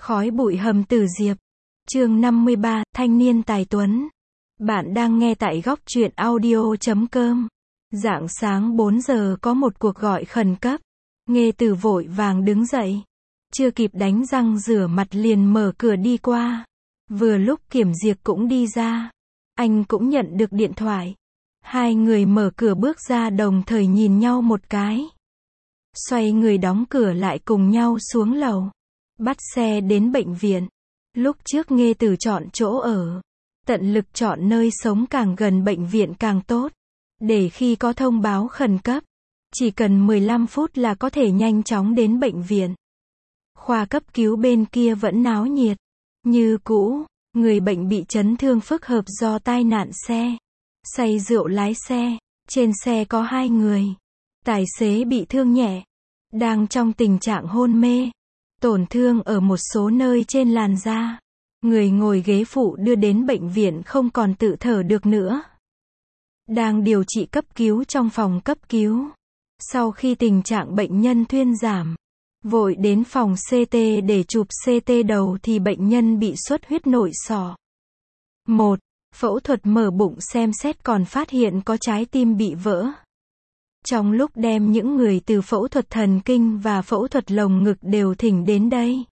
Khói bụi hầm Tử Diệp. Chương 53, thanh niên tài tuấn. Bạn đang nghe tại góc truyện audio.com. Rạng sáng 4 giờ có một cuộc gọi khẩn cấp. Nghê Tử vội vàng đứng dậy. Chưa kịp đánh răng rửa mặt liền mở cửa đi qua. Vừa lúc Kiểm Diệp cũng đi ra. Anh cũng nhận được điện thoại. Hai người mở cửa bước ra đồng thời nhìn nhau một cái. Xoay người đóng cửa lại cùng nhau xuống lầu. Bắt xe đến bệnh viện. Lúc trước Nghê Tử chọn chỗ ở. Tận lực chọn nơi sống càng gần bệnh viện càng tốt. Để khi có thông báo khẩn cấp. Chỉ cần 15 phút là có thể nhanh chóng đến bệnh viện. Khoa cấp cứu bên kia vẫn náo nhiệt. Như cũ, người bệnh bị chấn thương phức hợp do tai nạn xe. Say rượu lái xe. Trên xe có 2 người. Tài xế bị thương nhẹ. Đang trong tình trạng hôn mê. Tổn thương ở một số nơi trên làn da. Người ngồi ghế phụ đưa đến bệnh viện không còn tự thở được nữa. Đang điều trị cấp cứu trong phòng cấp cứu. Sau khi tình trạng bệnh nhân thuyên giảm, vội đến phòng CT để chụp CT đầu thì bệnh nhân bị xuất huyết nội sọ. 1. Phẫu thuật mở bụng xem xét còn phát hiện có trái tim bị vỡ. Trong lúc đem những người từ phẫu thuật thần kinh và phẫu thuật lồng ngực đều thỉnh đến đây.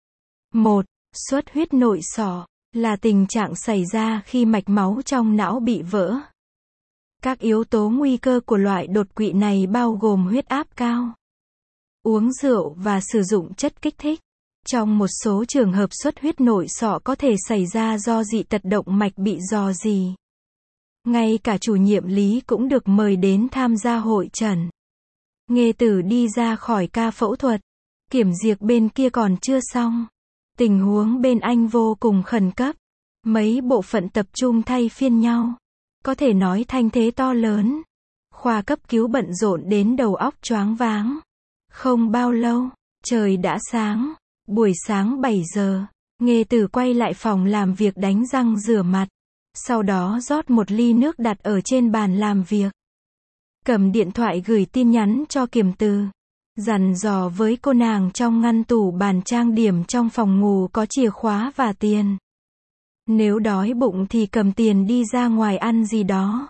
1. Xuất huyết nội sọ là tình trạng xảy ra khi mạch máu trong não bị vỡ. Các yếu tố nguy cơ của loại đột quỵ này bao gồm huyết áp cao, uống rượu và sử dụng chất kích thích. Trong một số trường hợp xuất huyết nội sọ có thể xảy ra do dị tật động mạch bị rò rỉ. Ngay cả chủ nhiệm Lý cũng được mời đến tham gia hội chẩn. Nghê Tử đi ra khỏi ca phẫu thuật. Kiểm Diệp bên kia còn chưa xong. Tình huống bên anh vô cùng khẩn cấp. Mấy bộ phận tập trung thay phiên nhau. Có thể nói thanh thế to lớn. Khoa cấp cứu bận rộn đến đầu óc choáng váng. Không bao lâu, trời đã sáng. Buổi sáng 7 giờ, Nghê Tử quay lại phòng làm việc đánh răng rửa mặt. Sau đó rót một ly nước đặt ở trên bàn làm việc. Cầm điện thoại gửi tin nhắn cho Kiểm Từ. Dặn dò với cô nàng trong ngăn tủ bàn trang điểm trong phòng ngủ có chìa khóa và tiền. Nếu đói bụng thì cầm tiền đi ra ngoài ăn gì đó.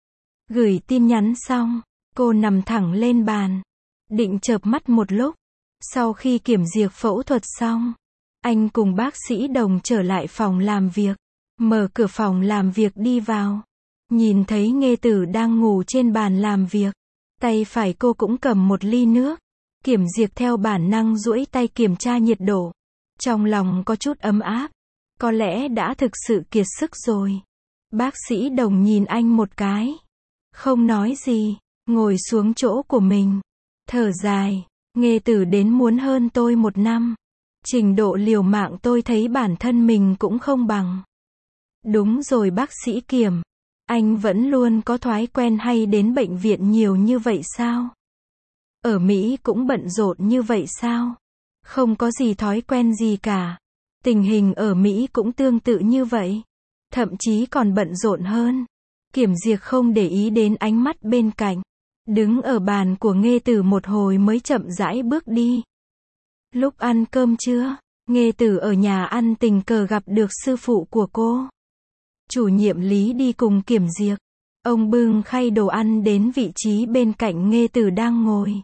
Gửi tin nhắn xong, cô nằm thẳng lên bàn. Định chợp mắt một lúc. Sau khi Kiểm Diệp phẫu thuật xong, anh cùng bác sĩ Đồng trở lại phòng làm việc. Mở cửa phòng làm việc đi vào. Nhìn thấy Nghê Tử đang ngủ trên bàn làm việc. Tay phải cô cũng cầm một ly nước. Kiểm Diệp theo bản năng duỗi tay kiểm tra nhiệt độ. Trong lòng có chút ấm áp. Có lẽ đã thực sự kiệt sức rồi. Bác sĩ Đồng nhìn anh một cái. Không nói gì. Ngồi xuống chỗ của mình. Thở dài. Nghê Tử đến muốn hơn tôi 1 năm. Trình độ liều mạng tôi thấy bản thân mình cũng không bằng. Đúng rồi bác sĩ Kiểm. Anh vẫn luôn có thói quen hay đến bệnh viện nhiều như vậy sao? Ở Mỹ cũng bận rộn như vậy sao? Không có gì thói quen gì cả. Tình hình ở Mỹ cũng tương tự như vậy. Thậm chí còn bận rộn hơn. Kiểm Diệp không để ý đến ánh mắt bên cạnh. Đứng ở bàn của Nghê Tử một hồi mới chậm rãi bước đi. Lúc ăn cơm trưa, Nghê Tử ở nhà ăn tình cờ gặp được sư phụ của cô. Chủ nhiệm Lý đi cùng Kiểm Diệp. Ông bưng khay đồ ăn đến vị trí bên cạnh Nghê Tử đang ngồi.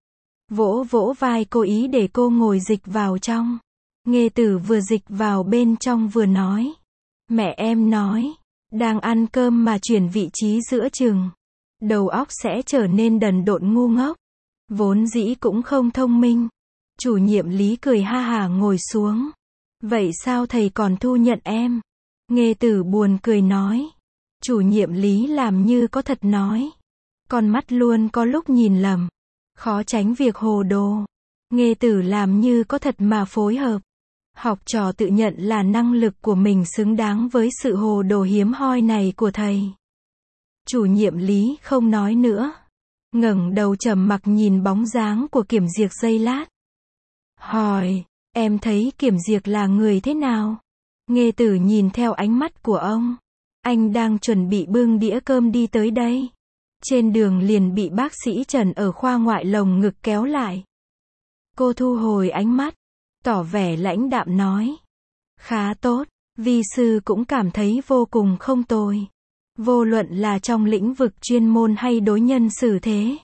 Vỗ vỗ vai cô ý để cô ngồi dịch vào trong. Nghê Tử vừa dịch vào bên trong vừa nói. Mẹ em nói, đang ăn cơm mà chuyển vị trí giữa chừng. Đầu óc sẽ trở nên đần độn ngu ngốc. Vốn dĩ cũng không thông minh. Chủ nhiệm Lý cười ha hả ngồi xuống. Vậy sao thầy còn thu nhận em? Nghê Tử buồn cười nói. Chủ nhiệm Lý làm như có thật nói. Con mắt luôn có lúc nhìn lầm. Khó tránh việc hồ đồ. Nghê Tử làm như có thật mà phối hợp. Học trò tự nhận là năng lực của mình xứng đáng với sự hồ đồ hiếm hoi này của thầy. Chủ nhiệm Lý không nói nữa. Ngẩng đầu trầm mặc nhìn bóng dáng của Kiểm Diệp giây lát. Hỏi, em thấy Kiểm Diệp là người thế nào? Nghê Tử nhìn theo ánh mắt của ông. Anh đang chuẩn bị bưng đĩa cơm đi tới đây. Trên đường liền bị bác sĩ Trần ở khoa ngoại lồng ngực kéo lại. Cô thu hồi ánh mắt. tỏ vẻ lãnh đạm nói. Khá tốt, vi sư cũng cảm thấy vô cùng không tồi. Vô luận là trong lĩnh vực chuyên môn hay đối nhân xử thế.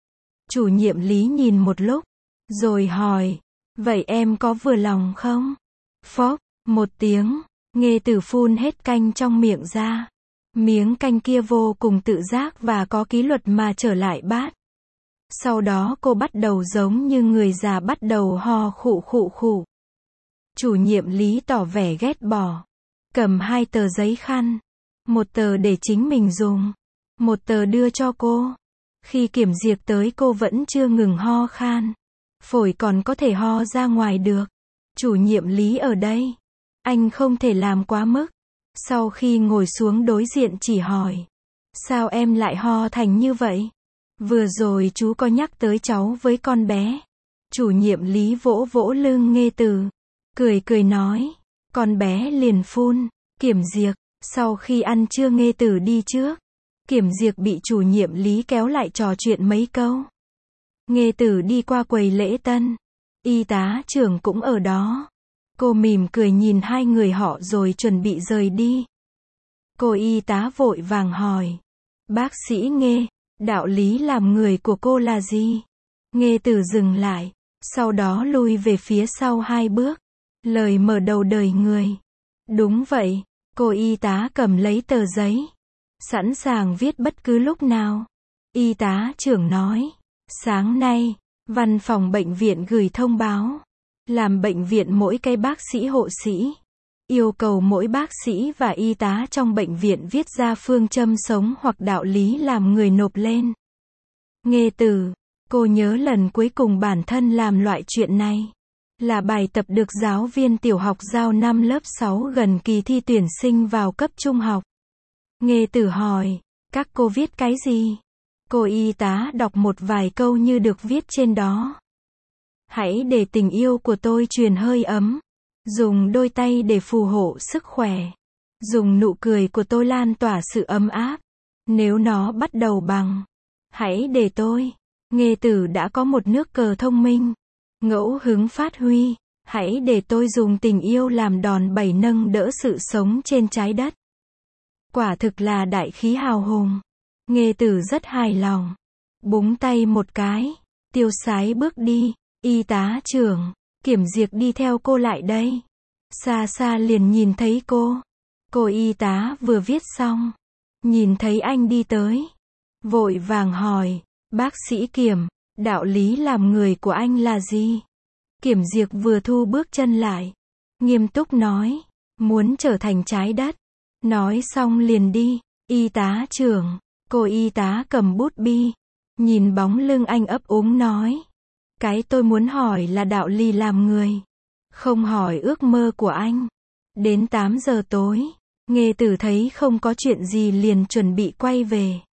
Chủ nhiệm Lý nhìn một lúc, rồi hỏi, vậy em có vừa lòng không? Phốc, một tiếng, Nghê Tử phun hết canh trong miệng ra. Miếng canh kia vô cùng tự giác và có kỷ luật mà trở lại bát. Sau đó cô bắt đầu giống như người già bắt đầu ho khụ khụ khụ. Chủ nhiệm Lý tỏ vẻ ghét bỏ. Cầm 2 tờ giấy khăn. Một tờ để chính mình dùng. Một tờ đưa cho cô. Khi kiểm duyệt tới cô vẫn chưa ngừng ho khan. Phổi còn có thể ho ra ngoài được. Chủ nhiệm Lý ở đây. Anh không thể làm quá mức. Sau khi ngồi xuống đối diện chỉ hỏi. Sao em lại ho thành như vậy? Vừa rồi chú có nhắc tới cháu với con bé. Chủ nhiệm Lý vỗ vỗ lưng Nghê Tử. Cười cười nói. Con bé liền phun. Kiểm duyệt. Sau khi ăn trưa Nghê Tử đi trước. Kiểm duyệt bị chủ nhiệm Lý kéo lại trò chuyện mấy câu. Nghê Tử đi qua quầy lễ tân. Y tá trưởng cũng ở đó. Cô mỉm cười nhìn 2 người họ rồi chuẩn bị rời đi. Cô y tá vội vàng hỏi. Bác sĩ Nghê, đạo lý làm người của cô là gì? Nghê Tử dừng lại. Sau đó lui về phía sau 2 bước. Lời mở đầu đời người. Đúng vậy. Cô y tá cầm lấy tờ giấy. Sẵn sàng viết bất cứ lúc nào. Y tá trưởng nói. Sáng nay, văn phòng bệnh viện gửi thông báo. Làm bệnh viện mỗi cái bác sĩ hộ sĩ. Yêu cầu mỗi bác sĩ và y tá trong bệnh viện viết ra phương châm sống hoặc đạo lý làm người nộp lên. Nghê Tử, cô nhớ lần cuối cùng bản thân làm loại chuyện này. Là bài tập được giáo viên tiểu học giao năm lớp 6 gần kỳ thi tuyển sinh vào cấp trung học. Nghê Tử hỏi, các cô viết cái gì? Cô y tá đọc một vài câu như được viết trên đó. Hãy để tình yêu của tôi truyền hơi ấm. Dùng đôi tay để phù hộ sức khỏe. Dùng nụ cười của tôi lan tỏa sự ấm áp. Nếu nó bắt đầu bằng hãy để tôi. Nghê Tử đã có một nước cờ thông minh. Ngẫu hứng phát huy. Hãy để tôi dùng tình yêu làm đòn bẩy nâng đỡ sự sống trên trái đất. Quả thực là đại khí hào hùng. Nghê Tử rất hài lòng. Búng tay một cái. Tiêu sái bước đi. Y tá trưởng. Kiểm duyệt đi theo cô lại đây. Xa xa liền nhìn thấy cô. Cô y tá vừa viết xong. Nhìn thấy anh đi tới. Vội vàng hỏi. Bác sĩ Kiểm, đạo lý làm người của anh là gì? Kiểm duyệt vừa thu bước chân lại. Nghiêm túc nói. Muốn trở thành trái đất. Nói xong liền đi. Y tá trưởng. Cô y tá cầm bút bi. Nhìn bóng lưng anh ấp úng nói. Cái tôi muốn hỏi là đạo lý làm người. Không hỏi ước mơ của anh. Đến 8 giờ tối. Nghê Tử thấy không có chuyện gì liền chuẩn bị quay về.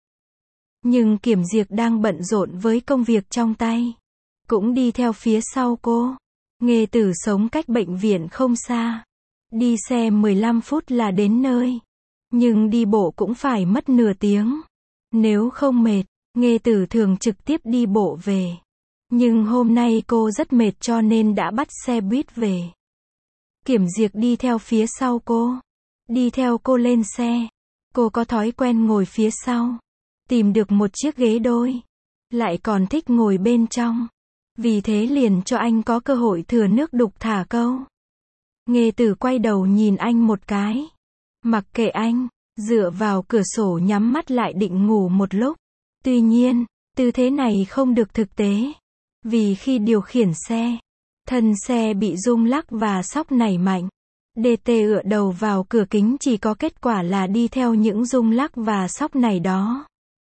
Nhưng Kiểm duyệt đang bận rộn với công việc trong tay. Cũng đi theo phía sau cô. Nghê Tử sống cách bệnh viện không xa. Đi xe 15 phút là đến nơi. Nhưng đi bộ cũng phải mất nửa tiếng. Nếu không mệt, Nghê Tử thường trực tiếp đi bộ về. Nhưng hôm nay cô rất mệt cho nên đã bắt xe buýt về. Kiểm duyệt đi theo phía sau cô. Đi theo cô lên xe. Cô có thói quen ngồi phía sau. Tìm được một chiếc ghế đôi. Lại còn thích ngồi bên trong. Vì thế liền cho anh có cơ hội thừa nước đục thả câu. Nghê Tử quay đầu nhìn anh một cái. Mặc kệ anh, dựa vào cửa sổ nhắm mắt lại định ngủ một lúc. Tuy nhiên, tư thế này không được thực tế. Vì khi điều khiển xe, thân xe bị rung lắc và xóc nảy mạnh. DT ựa đầu vào cửa kính chỉ có kết quả là đi theo những rung lắc và xóc nảy đó.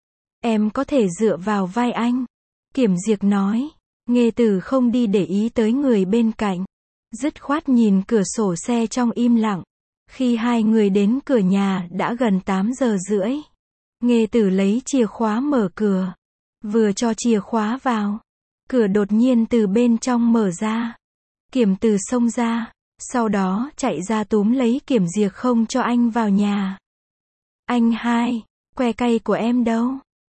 Em có thể dựa vào vai anh. Kiểm duyệt nói. Nghê Tử không đi để ý tới người bên cạnh. Dứt khoát nhìn cửa sổ xe trong im lặng. Khi 2 người đến cửa nhà đã gần 8 giờ rưỡi. Nghê Tử lấy chìa khóa mở cửa. Vừa cho chìa khóa vào. Cửa đột nhiên từ bên trong mở ra. Kiểm Từ xông ra. Sau đó chạy ra túm lấy Kiểm duyệt không cho anh vào nhà. Anh hai, que cay của em đâu?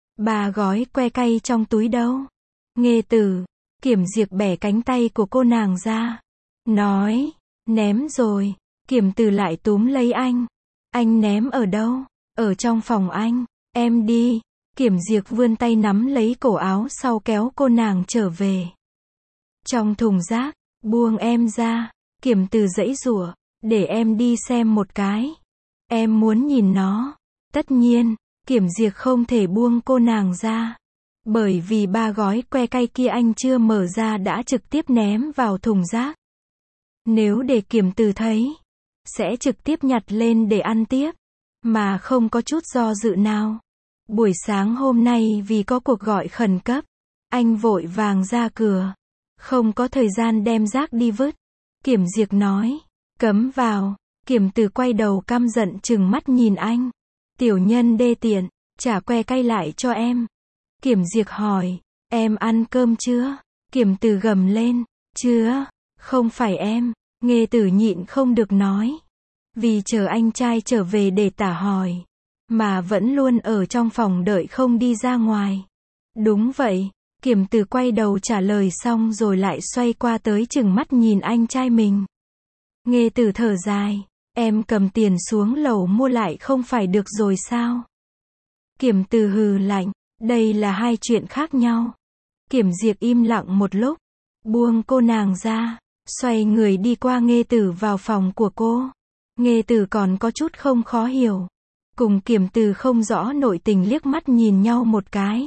3 gói que cay trong túi đâu? Nghê Tử. Kiểm duyệt bẻ cánh tay của cô nàng ra. nói, ném rồi. Kiểm Từ lại túm lấy anh. Anh ném ở đâu? Ở trong phòng anh. Em đi. Kiểm Diệp vươn tay nắm lấy cổ áo sau kéo cô nàng trở về. Trong thùng rác, buông em ra. Kiểm Từ giãy giụa, để em đi xem một cái. Em muốn nhìn nó. Tất nhiên, Kiểm Diệp không thể buông cô nàng ra. Bởi vì 3 gói que cay kia anh chưa mở ra đã trực tiếp ném vào thùng rác. Nếu để Kiểm Từ thấy, sẽ trực tiếp nhặt lên để ăn tiếp, mà không có chút do dự nào. Buổi sáng hôm nay vì có cuộc gọi khẩn cấp, anh vội vàng ra cửa, không có thời gian đem rác đi vứt. Kiểm Diệp nói, cấm vào. Kiểm Từ quay đầu căm giận trừng mắt nhìn anh. Tiểu nhân đê tiện, trả que cay lại cho em. Kiểm Diệp hỏi, em ăn cơm chưa? Kiểm Từ gầm lên, chưa, không phải em. Nghê Tử nhịn không được nói. Vì chờ anh trai trở về để tả hỏi, mà vẫn luôn ở trong phòng đợi không đi ra ngoài. Đúng vậy. Kiểm Từ quay đầu trả lời xong rồi lại xoay qua tới trừng mắt nhìn anh trai mình. Nghê Tử thở dài, em cầm tiền xuống lầu mua lại không phải được rồi sao? Kiểm Từ hừ lạnh, đây là hai chuyện khác nhau. Kiểm Diệp im lặng một lúc, buông cô nàng ra, xoay người đi qua Nghê Tử vào phòng của cô. Nghê Tử còn có chút không khó hiểu, cùng Kiểm Từ không rõ nội tình liếc mắt nhìn nhau một cái.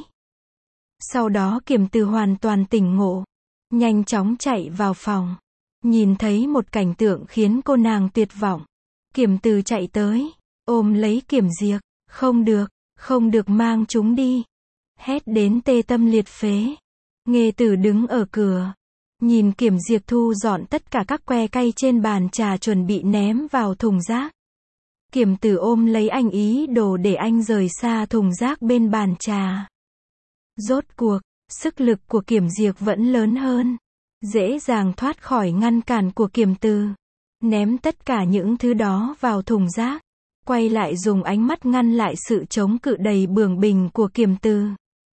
Sau đó Kiểm Từ hoàn toàn tỉnh ngộ, nhanh chóng chạy vào phòng, nhìn thấy một cảnh tượng khiến cô nàng tuyệt vọng. Kiểm Từ chạy tới, ôm lấy Kiểm Diệp, không được mang chúng đi. Hét đến tê tâm liệt phế. Nghê Tử đứng ở cửa, nhìn Kiểm Diệp thu dọn tất cả các que cay trên bàn trà chuẩn bị ném vào thùng rác. Kiểm Từ ôm lấy anh ý đồ để anh rời xa thùng rác bên bàn trà. Rốt cuộc, sức lực của Kiểm Diệp vẫn lớn hơn, dễ dàng thoát khỏi ngăn cản của Kiểm Từ. Ném tất cả những thứ đó vào thùng rác, quay lại dùng ánh mắt ngăn lại sự chống cự đầy bướng bỉnh của Kiểm Từ.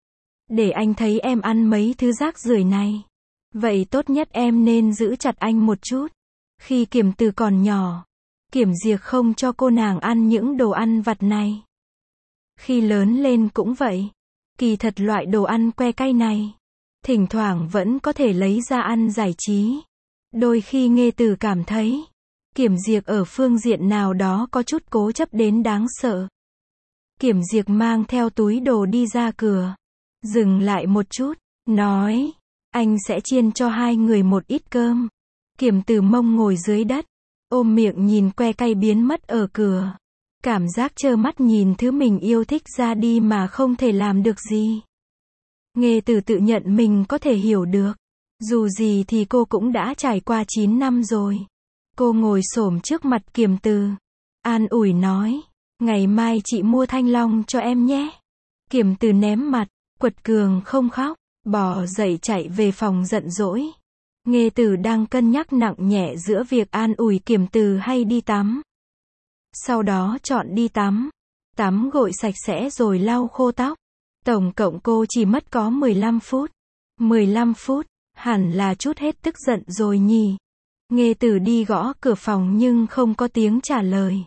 Để anh thấy em ăn mấy thứ rác rưởi này. Vậy tốt nhất em nên giữ chặt anh một chút. Khi Kiểm Từ còn nhỏ, Kiểm Diệp không cho cô nàng ăn những đồ ăn vặt này. Khi lớn lên cũng vậy. Kỳ thật loại đồ ăn que cay này, thỉnh thoảng vẫn có thể lấy ra ăn giải trí. Đôi khi Nghê Tử cảm thấy, Kiểm Diệp ở phương diện nào đó có chút cố chấp đến đáng sợ. Kiểm Diệp mang theo túi đồ đi ra cửa, dừng lại một chút, nói, anh sẽ chiên cho hai người một ít cơm. Kiểm Từ mông ngồi dưới đất, ôm miệng nhìn que cay biến mất ở cửa. Cảm giác trơ mắt nhìn thứ mình yêu thích ra đi mà không thể làm được gì. Nghê Tử tự nhận mình có thể hiểu được. Dù gì thì cô cũng đã trải qua 9 năm rồi. Cô ngồi xổm trước mặt Kiểm Từ, an ủi nói, ngày mai chị mua thanh long cho em nhé. Kiểm Từ ném mặt, quật cường không khóc, bỏ dậy chạy về phòng giận dỗi. Nghê Tử đang cân nhắc nặng nhẹ giữa việc an ủi Kiểm Từ hay đi tắm. Sau đó chọn đi tắm. Tắm gội sạch sẽ rồi lau khô tóc. Tổng cộng cô chỉ mất có 15 phút. 15 phút, hẳn là chút hết tức giận rồi nhỉ. Nghê Tử đi gõ cửa phòng nhưng không có tiếng trả lời.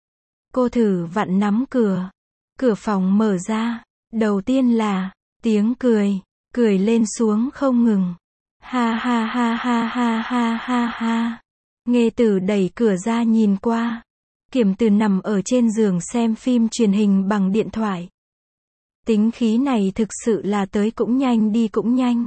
Cô thử vặn nắm cửa. Cửa phòng mở ra. Đầu tiên là tiếng cười. Cười lên xuống không ngừng. Ha ha ha ha ha ha ha ha. Nghê Tử đẩy cửa ra nhìn qua. Kiểm Từ nằm ở trên giường xem phim truyền hình bằng điện thoại. Tính khí này thực sự là tới cũng nhanh đi cũng nhanh.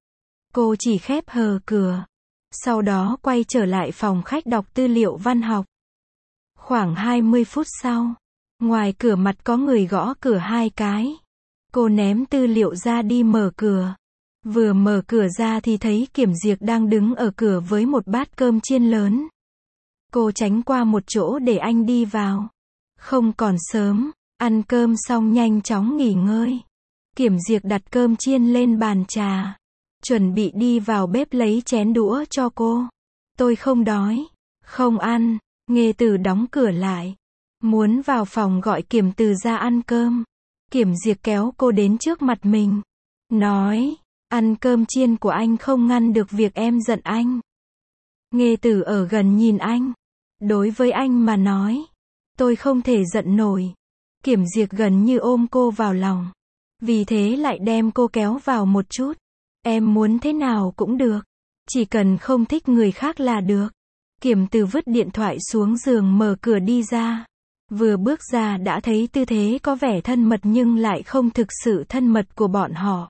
Cô chỉ khép hờ cửa. Sau đó quay trở lại phòng khách đọc tư liệu văn học. Khoảng 20 phút sau, ngoài cửa mặt có người gõ cửa 2 cái. Cô ném tư liệu ra đi mở cửa. Vừa mở cửa ra thì thấy Kiểm Diệp đang đứng ở cửa với một bát cơm chiên lớn. Cô tránh qua một chỗ để anh đi vào. Không còn sớm, ăn cơm xong nhanh chóng nghỉ ngơi. Kiểm Diệp đặt cơm chiên lên bàn trà, chuẩn bị đi vào bếp lấy chén đũa cho cô. Tôi không đói, không ăn. Nghê Tử đóng cửa lại, muốn vào phòng gọi Kiểm Từ ra ăn cơm. Kiểm Diệp kéo cô đến trước mặt mình, nói, ăn cơm chiên của anh không ngăn được việc em giận anh. Nghê Tử ở gần nhìn anh. Đối với anh mà nói, tôi không thể giận nổi. Kiểm Diệp gần như ôm cô vào lòng. Vì thế lại đem cô kéo vào một chút. Em muốn thế nào cũng được. Chỉ cần không thích người khác là được. Kiểm Từ vứt điện thoại xuống giường mở cửa đi ra. Vừa bước ra đã thấy tư thế có vẻ thân mật nhưng lại không thực sự thân mật của bọn họ.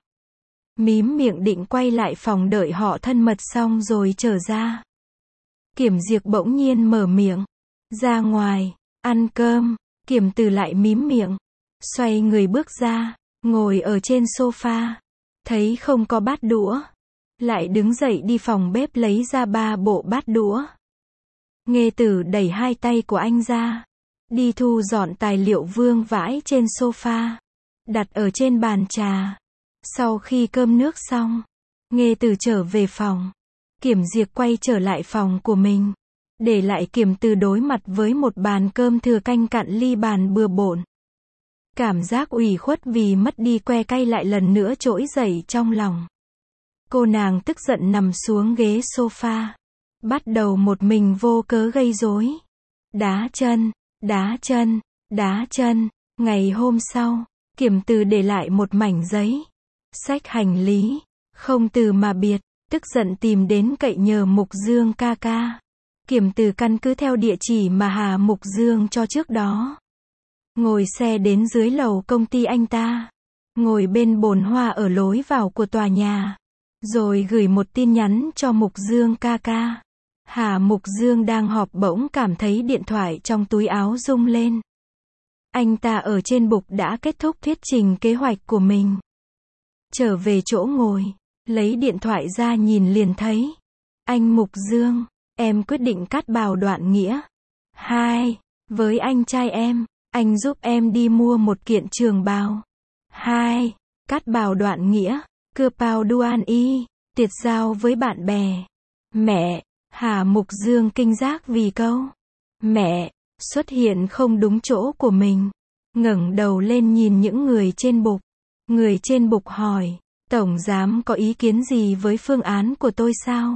Mím miệng định quay lại phòng đợi họ thân mật xong rồi trở ra. Kiểm Diệp bỗng nhiên mở miệng. Ra ngoài, ăn cơm. Kiểm Từ lại mím miệng. Xoay người bước ra, ngồi ở trên sofa. Thấy không có bát đũa. Lại đứng dậy đi phòng bếp lấy ra 3 bộ bát đũa. Nghê Tử đẩy 2 tay của anh ra. Đi thu dọn tài liệu vương vãi trên sofa. Đặt ở trên bàn trà. Sau khi cơm nước xong, Nghê Tử trở về phòng. Kiểm Diệp quay trở lại phòng của mình. Để lại Kiểm Từ đối mặt với một bàn cơm thừa canh cạn ly bàn bừa bộn. Cảm giác ủy khuất vì mất đi que cay lại lần nữa trỗi dậy trong lòng. Cô nàng tức giận nằm xuống ghế sofa. Bắt đầu một mình vô cớ gây rối. Đá chân, đá chân, đá chân. Ngày hôm sau, Kiểm Từ để lại một mảnh giấy. Xách hành lý, không từ mà biệt, tức giận tìm đến cậy nhờ Mục Dương ca ca. Kiểm Từ căn cứ theo địa chỉ mà Hà Mục Dương cho trước đó. Ngồi xe đến dưới lầu công ty anh ta. Ngồi bên bồn hoa ở lối vào của tòa nhà. Rồi gửi một tin nhắn cho Mục Dương ca ca. Hà Mục Dương đang họp bỗng cảm thấy điện thoại trong túi áo rung lên. Anh ta ở trên bục đã kết thúc thuyết trình kế hoạch của mình. Trở về chỗ ngồi, lấy điện thoại ra nhìn liền thấy. Anh Mục Dương, em quyết định cắt bào đoạn nghĩa. 2. Với anh trai em, anh giúp em đi mua một kiện trường bào. 2. Cắt bào đoạn nghĩa, cưa bào duan y, tuyệt giao với bạn bè. Mẹ, Hà Mục Dương kinh giác vì câu mẹ xuất hiện không đúng chỗ của mình. Ngẩng đầu lên nhìn những người trên bục. Người trên bục hỏi, Tổng giám có ý kiến gì với phương án của tôi sao?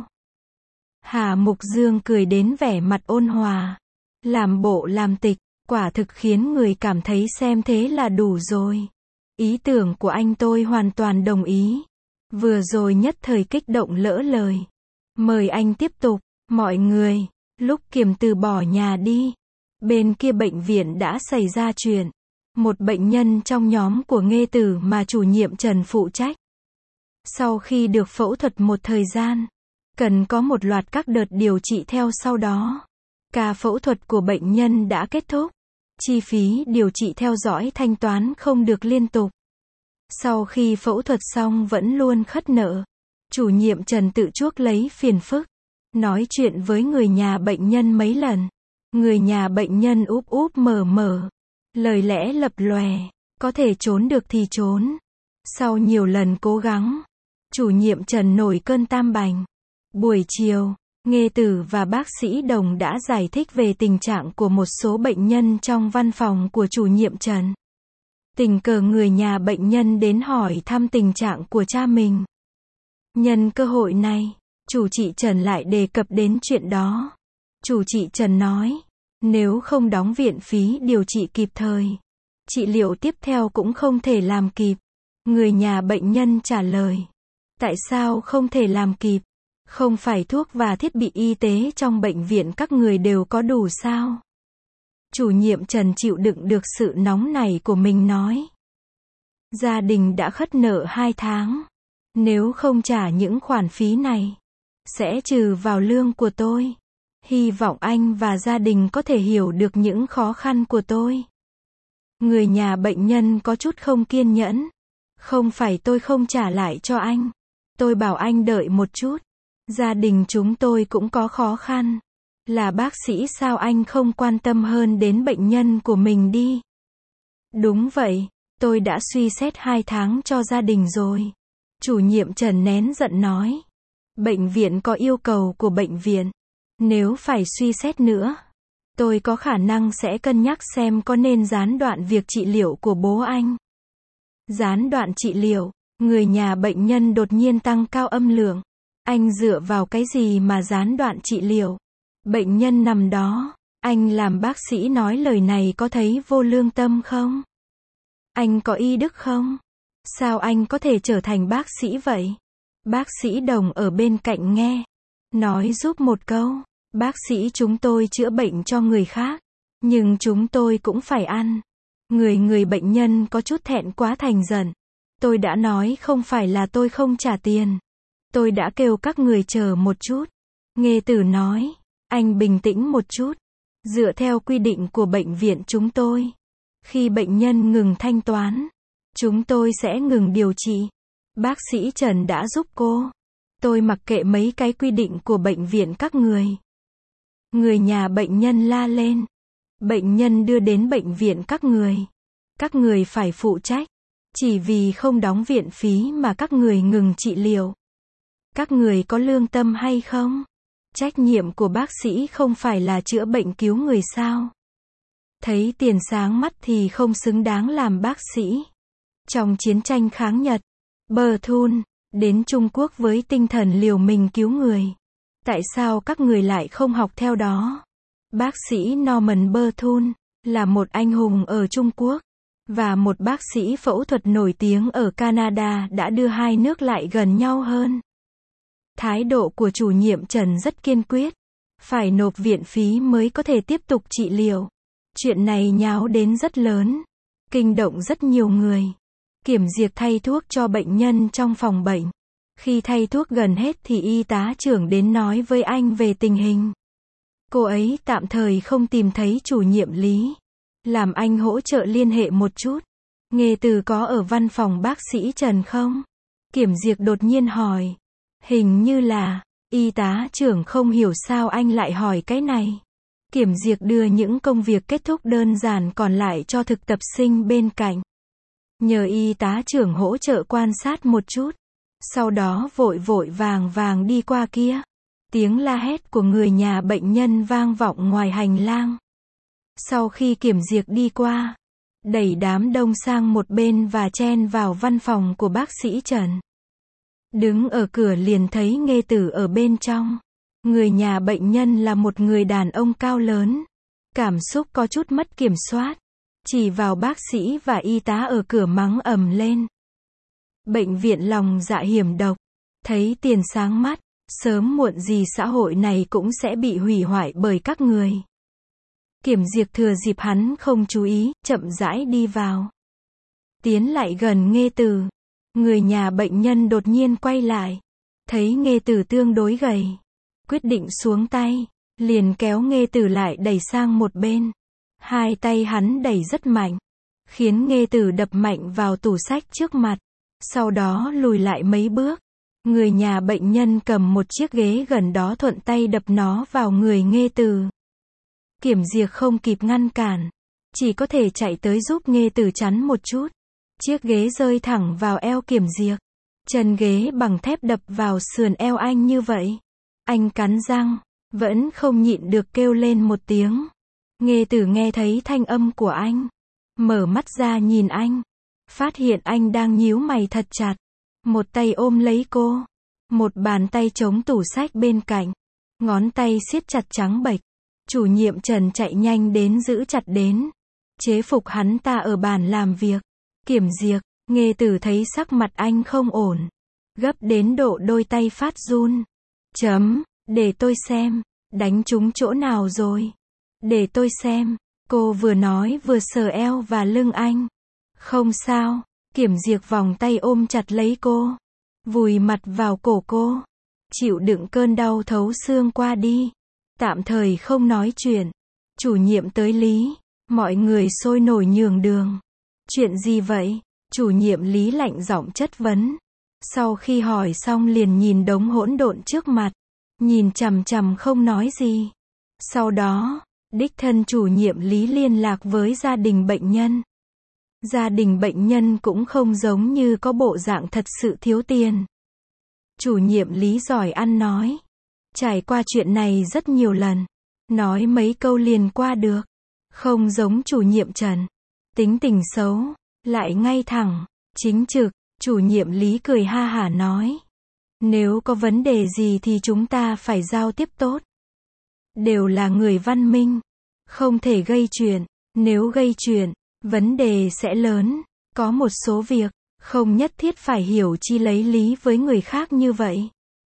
Hà Mục Dương cười đến vẻ mặt ôn hòa. Làm bộ làm tịch, quả thực khiến người cảm thấy xem thế là đủ rồi. Ý tưởng của anh tôi hoàn toàn đồng ý. Vừa rồi nhất thời kích động lỡ lời. Mời anh tiếp tục. Mọi người, lúc Kiểm Từ bỏ nhà đi, bên kia bệnh viện đã xảy ra chuyện. Một bệnh nhân trong nhóm của Nghê Tử mà chủ nhiệm Trần phụ trách. Sau khi được phẫu thuật một thời gian, cần có một loạt các đợt điều trị theo sau đó. Ca phẫu thuật của bệnh nhân đã kết thúc. Chi phí điều trị theo dõi thanh toán không được liên tục. Sau khi phẫu thuật xong vẫn luôn khất nợ. Chủ nhiệm Trần tự chuốc lấy phiền phức. Nói chuyện với người nhà bệnh nhân mấy lần. Người nhà bệnh nhân úp úp mở mở. Lời lẽ lập lòe. Có thể trốn được thì trốn. Sau nhiều lần cố gắng, chủ nhiệm Trần nổi cơn tam bành. Buổi chiều, Nghê Tử và bác sĩ Đồng đã giải thích về tình trạng của một số bệnh nhân trong văn phòng của chủ nhiệm Trần. Tình cờ người nhà bệnh nhân đến hỏi thăm tình trạng của cha mình. Nhân cơ hội này, chủ trị Trần lại đề cập đến chuyện đó. Chủ trị Trần nói, nếu không đóng viện phí điều trị kịp thời, trị liệu tiếp theo cũng không thể làm kịp. Người nhà bệnh nhân trả lời, tại sao không thể làm kịp? Không phải thuốc và thiết bị y tế trong bệnh viện các người đều có đủ sao? Chủ nhiệm Trần chịu đựng được sự nóng nảy của mình nói. Gia đình đã khất nợ 2 tháng. Nếu không trả những khoản phí này, sẽ trừ vào lương của tôi. Hy vọng anh và gia đình có thể hiểu được những khó khăn của tôi. Người nhà bệnh nhân có chút không kiên nhẫn. Không phải tôi không trả lại cho anh. Tôi bảo anh đợi một chút. Gia đình chúng tôi cũng có khó khăn. Là bác sĩ sao anh không quan tâm hơn đến bệnh nhân của mình đi? Đúng vậy, tôi đã suy xét 2 tháng cho gia đình rồi. Chủ nhiệm Trần nén giận nói. Bệnh viện có yêu cầu của bệnh viện. Nếu phải suy xét nữa, tôi có khả năng sẽ cân nhắc xem có nên gián đoạn việc trị liệu của bố anh. Gián đoạn trị liệu, người nhà bệnh nhân đột nhiên tăng cao âm lượng. Anh dựa vào cái gì mà gián đoạn trị liệu? Bệnh nhân nằm đó, anh làm bác sĩ nói lời này có thấy vô lương tâm không? Anh có y đức không? Sao anh có thể trở thành bác sĩ vậy? Bác sĩ Đồng ở bên cạnh nghe, nói giúp một câu, bác sĩ chúng tôi chữa bệnh cho người khác, nhưng chúng tôi cũng phải ăn. Người bệnh nhân có chút thẹn quá thành giận. Tôi đã nói không phải là tôi không trả tiền. Tôi đã kêu các người chờ một chút. Nghê Tử nói, anh bình tĩnh một chút. Dựa theo quy định của bệnh viện chúng tôi, khi bệnh nhân ngừng thanh toán, chúng tôi sẽ ngừng điều trị. Bác sĩ Trần đã giúp cô. Tôi mặc kệ mấy cái quy định của bệnh viện các người. Người nhà bệnh nhân la lên. Bệnh nhân đưa đến bệnh viện các người. Các người phải phụ trách. Chỉ vì không đóng viện phí mà các người ngừng trị liệu. Các người có lương tâm hay không? Trách nhiệm của bác sĩ không phải là chữa bệnh cứu người sao? Thấy tiền sáng mắt thì không xứng đáng làm bác sĩ. Trong chiến tranh kháng Nhật, Berthun đến Trung Quốc với tinh thần liều mình cứu người. Tại sao các người lại không học theo đó? Bác sĩ Norman Berthun là một anh hùng ở Trung Quốc và một bác sĩ phẫu thuật nổi tiếng ở Canada đã đưa hai nước lại gần nhau hơn. Thái độ của chủ nhiệm Trần rất kiên quyết, phải nộp viện phí mới có thể tiếp tục trị liệu. Chuyện này nháo đến rất lớn, kinh động rất nhiều người. Kiểm duyệt thay thuốc cho bệnh nhân trong phòng bệnh. Khi thay thuốc gần hết thì y tá trưởng đến nói với anh về tình hình. Cô ấy tạm thời không tìm thấy chủ nhiệm Lý. Làm anh hỗ trợ liên hệ một chút. Nghê Từ có ở văn phòng bác sĩ Trần không? Kiểm duyệt đột nhiên hỏi. Hình như là, y tá trưởng không hiểu sao anh lại hỏi cái này. Kiểm duyệt đưa những công việc kết thúc đơn giản còn lại cho thực tập sinh bên cạnh. Nhờ y tá trưởng hỗ trợ quan sát một chút. Sau đó vội vội vàng vàng đi qua kia. Tiếng la hét của người nhà bệnh nhân vang vọng ngoài hành lang. Sau khi kiểm duyệt đi qua, đẩy đám đông sang một bên và chen vào văn phòng của bác sĩ Trần. Đứng ở cửa liền thấy Nghê Tử ở bên trong. Người nhà bệnh nhân là một người đàn ông cao lớn. Cảm xúc có chút mất kiểm soát. Chỉ vào bác sĩ và y tá ở cửa mắng ầm lên. Bệnh viện lòng dạ hiểm độc. Thấy tiền sáng mắt. Sớm muộn gì xã hội này cũng sẽ bị hủy hoại bởi các người. Kiểm duyệt thừa dịp hắn không chú ý, chậm rãi đi vào. Tiến lại gần Nghê Tử. Người nhà bệnh nhân đột nhiên quay lại. Thấy Nghê Tử tương đối gầy. Quyết định xuống tay. Liền kéo Nghê Tử lại đẩy sang một bên. Hai tay hắn đẩy rất mạnh. Khiến Nghê Tử đập mạnh vào tủ sách trước mặt. Sau đó lùi lại mấy bước. Người nhà bệnh nhân cầm một chiếc ghế gần đó thuận tay đập nó vào người Nghê Tử. Kiểm duyệt không kịp ngăn cản. Chỉ có thể chạy tới giúp Nghê Tử chắn một chút. Chiếc ghế rơi thẳng vào eo Kiểm duyệt. Chân ghế bằng thép đập vào sườn eo anh như vậy. Anh cắn răng, vẫn không nhịn được kêu lên một tiếng. Nghê Tử nghe thấy thanh âm của anh. Mở mắt ra nhìn anh. Phát hiện anh đang nhíu mày thật chặt. Một tay ôm lấy cô. Một bàn tay chống tủ sách bên cạnh. Ngón tay siết chặt trắng bệch. Chủ nhiệm Trần chạy nhanh đến giữ chặt đến. Chế phục hắn ta ở bàn làm việc. Kiểm duyệt, Nghê Tử thấy sắc mặt anh không ổn. Gấp đến độ đôi tay phát run. Để tôi xem. Đánh trúng chỗ nào rồi? Để tôi xem. Cô vừa nói vừa sờ eo và lưng anh. Không sao. Kiểm duyệt vòng tay ôm chặt lấy cô. Vùi mặt vào cổ cô. Chịu đựng cơn đau thấu xương qua đi. Tạm thời không nói chuyện. Chủ nhiệm tới Lý. Mọi người sôi nổi nhường đường. Chuyện gì vậy? Chủ nhiệm Lý lạnh giọng chất vấn. Sau khi hỏi xong liền nhìn đống hỗn độn trước mặt. Nhìn chằm chằm không nói gì. Sau đó, đích thân chủ nhiệm Lý liên lạc với gia đình bệnh nhân. Gia đình bệnh nhân cũng không giống như có bộ dạng thật sự thiếu tiền. Chủ nhiệm Lý giỏi ăn nói. Trải qua chuyện này rất nhiều lần. Nói mấy câu liền qua được. Không giống chủ nhiệm Trần. Tính tình xấu. Lại ngay thẳng. Chính trực. Chủ nhiệm Lý cười ha hả nói. Nếu có vấn đề gì thì chúng ta phải giao tiếp tốt. Đều là người văn minh. Không thể gây chuyện. Nếu gây chuyện, vấn đề sẽ lớn. Có một số việc, không nhất thiết phải hiểu chi lấy lý với người khác như vậy.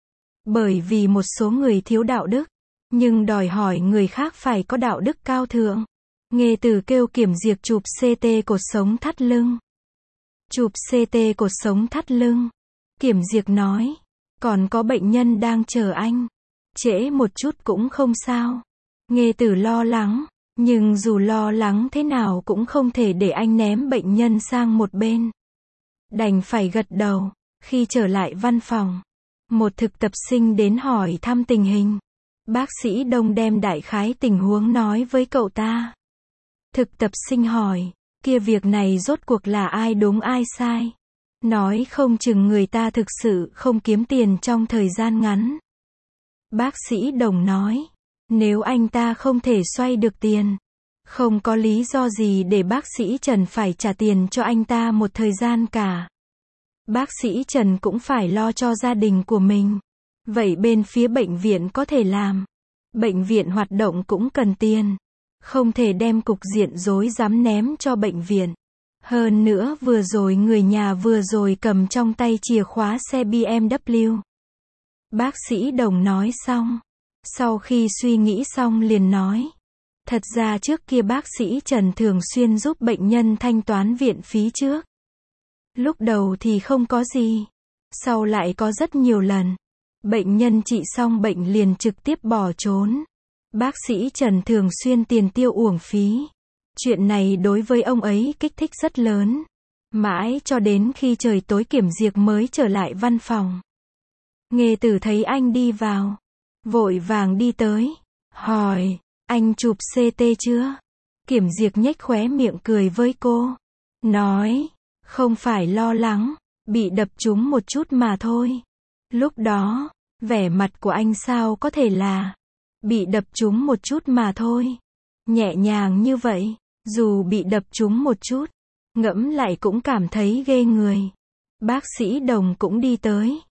Bởi vì một số người thiếu đạo đức, nhưng đòi hỏi người khác phải có đạo đức cao thượng. Nghe từ kêu Kiểm Diệp chụp CT cột sống thắt lưng. Chụp CT cột sống thắt lưng. Kiểm Diệp nói, còn có bệnh nhân đang chờ anh. Trễ một chút cũng không sao. Nghe từ lo lắng, nhưng dù lo lắng thế nào cũng không thể để anh ném bệnh nhân sang một bên. Đành phải gật đầu. Khi trở lại văn phòng, một thực tập sinh đến hỏi thăm tình hình. Bác sĩ Đông đem đại khái tình huống nói với cậu ta. Thực tập sinh hỏi, kia việc này rốt cuộc là ai đúng ai sai? Nói không chừng người ta thực sự không kiếm tiền trong thời gian ngắn. Bác sĩ Đồng nói, nếu anh ta không thể xoay được tiền, không có lý do gì để bác sĩ Trần phải trả tiền cho anh ta một thời gian cả. Bác sĩ Trần cũng phải lo cho gia đình của mình. Vậy bên phía bệnh viện có thể làm. Bệnh viện hoạt động cũng cần tiền. Không thể đem cục diện rối rắm ném cho bệnh viện. Hơn nữa vừa rồi người nhà vừa rồi cầm trong tay chìa khóa xe BMW. Bác sĩ Đồng nói xong. Sau khi suy nghĩ xong liền nói. Thật ra trước kia bác sĩ Trần thường xuyên giúp bệnh nhân thanh toán viện phí trước. Lúc đầu thì không có gì. Sau lại có rất nhiều lần. Bệnh nhân trị xong bệnh liền trực tiếp bỏ trốn. Bác sĩ Trần thường xuyên tiền tiêu uổng phí. Chuyện này đối với ông ấy kích thích rất lớn. Mãi cho đến khi trời tối Kiểm Diệp mới trở lại văn phòng. Nghề tử thấy anh đi vào. Vội vàng đi tới. Hỏi, anh chụp CT chưa? Kiểm Diệp nhếch khóe miệng cười với cô. Nói, không phải lo lắng, bị đập trúng một chút mà thôi. Lúc đó, vẻ mặt của anh sao có thể là bị đập trúng một chút mà thôi. Nhẹ nhàng như vậy, dù bị đập trúng một chút, ngẫm lại cũng cảm thấy ghê người. Bác sĩ Đồng cũng đi tới.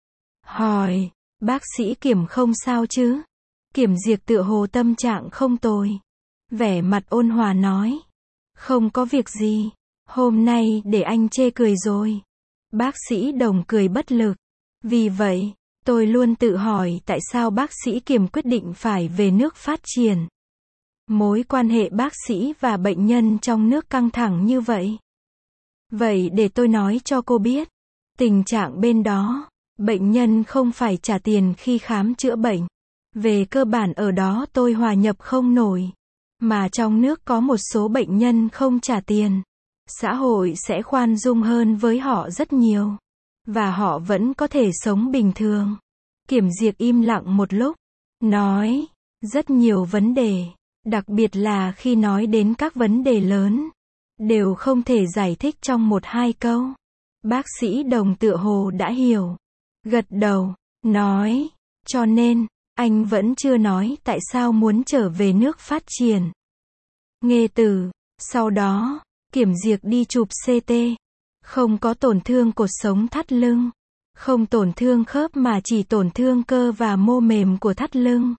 Hỏi, bác sĩ Kiểm không sao chứ? Kiểm Diệp tựa hồ tâm trạng không tồi. Vẻ mặt ôn hòa nói. Không có việc gì. Hôm nay để anh chê cười rồi. Bác sĩ Đồng cười bất lực. Vì vậy, tôi luôn tự hỏi tại sao bác sĩ Kiểm quyết định phải về nước phát triển. Mối quan hệ bác sĩ và bệnh nhân trong nước căng thẳng như vậy. Vậy để tôi nói cho cô biết. Tình trạng bên đó, bệnh nhân không phải trả tiền khi khám chữa bệnh. Về cơ bản ở đó tôi hòa nhập không nổi. Mà trong nước có một số bệnh nhân không trả tiền. Xã hội sẽ khoan dung hơn với họ rất nhiều. Và họ vẫn có thể sống bình thường. Kiểm Diệp im lặng một lúc. Nói, rất nhiều vấn đề. Đặc biệt là khi nói đến các vấn đề lớn. Đều không thể giải thích trong một hai câu. Bác sĩ Đồng tựa hồ đã hiểu. Gật đầu, nói, cho nên, anh vẫn chưa nói tại sao muốn trở về nước phát triển. Nghe từ, sau đó, Kiểm Diệp đi chụp CT. Không có tổn thương cột sống thắt lưng. Không tổn thương khớp mà chỉ tổn thương cơ và mô mềm của thắt lưng.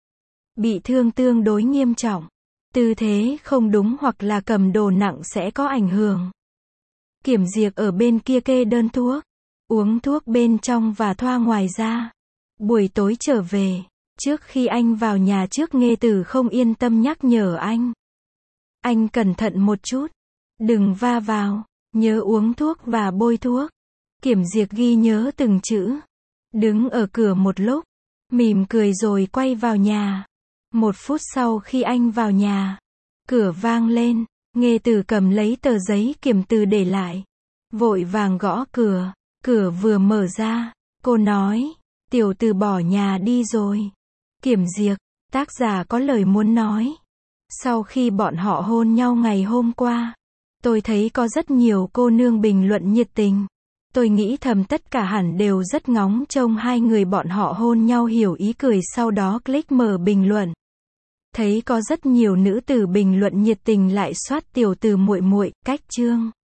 Bị thương tương đối nghiêm trọng. Tư thế không đúng hoặc là cầm đồ nặng sẽ có ảnh hưởng. Kiểm Diệp ở bên kia kê đơn thuốc. Uống thuốc bên trong và thoa ngoài ra. Buổi tối trở về. Trước khi anh vào nhà trước Nghê Tử không yên tâm nhắc nhở anh. Anh cẩn thận một chút. Đừng va vào. Nhớ uống thuốc và bôi thuốc. Kiểm Diệp ghi nhớ từng chữ. Đứng ở cửa một lúc. Mỉm cười rồi quay vào nhà. 1 phút sau khi anh vào nhà. Cửa vang lên. Nghê Tử cầm lấy tờ giấy Kiểm Từ để lại. Vội vàng gõ cửa. Cửa vừa mở ra. Cô nói. Tiểu Từ bỏ nhà đi rồi. Kiểm Diệp. Tác giả có lời muốn nói. Sau khi bọn họ hôn nhau ngày hôm qua. Tôi thấy có rất nhiều cô nương bình luận nhiệt tình. Tôi nghĩ thầm tất cả hẳn đều rất ngóng trông hai người bọn họ hôn nhau hiểu ý cười sau đó click mở bình luận. Thấy có rất nhiều nữ tử bình luận nhiệt tình lại soát Tiểu Từ muội muội, cách chương.